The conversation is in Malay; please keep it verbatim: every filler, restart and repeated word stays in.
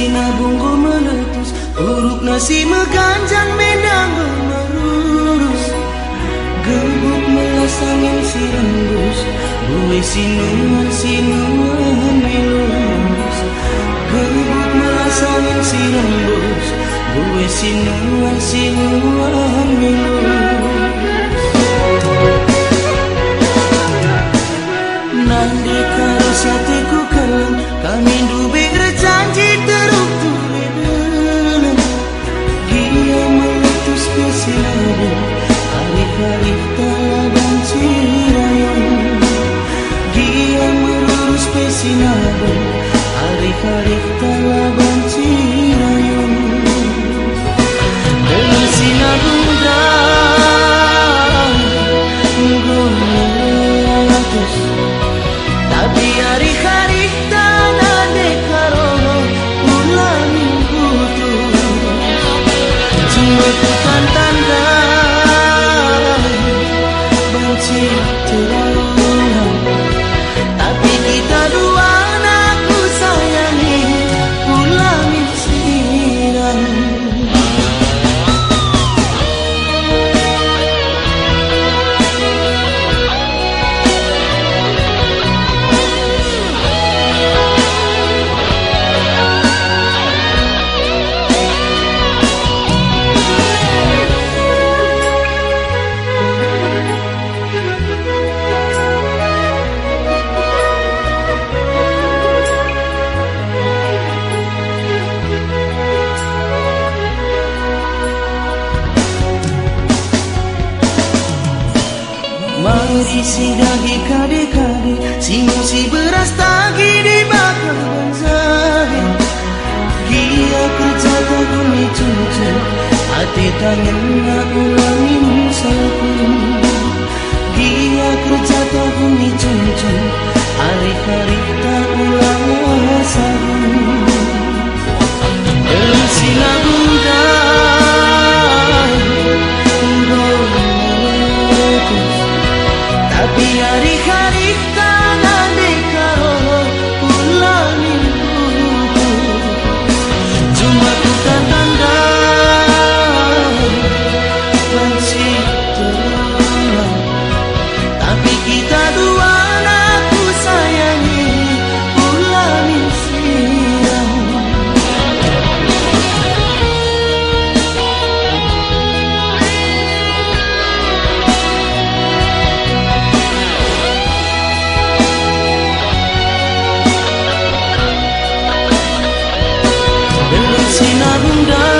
sinabunggu meletus, huruf nasi meganjang mendang merurus. Gebuk melas angin si rembus, buih sinuan sinuan melus. Gebuk melas angin si rembus, buih sinuan sinuan melus. Nandi karus hatiku kelam, kami dubi berjanji teruk tulen. Dia meletus ke sinabu, hari-hari talaban cirayong. Dia merurus ke sinabu, hari-hari talaban cirayong. Dengan sinabung drang, meletus. Tapi hari-hari tanah dekarono ulangi putus. Cuma bukan tanda benci terulang, tapi kita dua anakku sayangi ulangi sirang. Mari si dahi kade-kade, si musi beras tagi di bakal banzai. Dia kerja takuni cucu, hati tangan nak ulangi musaku. Dia kerja takuni cucu, hari-hari tak ulang asaku. Dalam sinabung tapi hari-hari tanah dekarono ulangi putus. Cuma bukan tanda benci terulang, tapi kita dua anakku sayangi ulangi sirang. Sinabung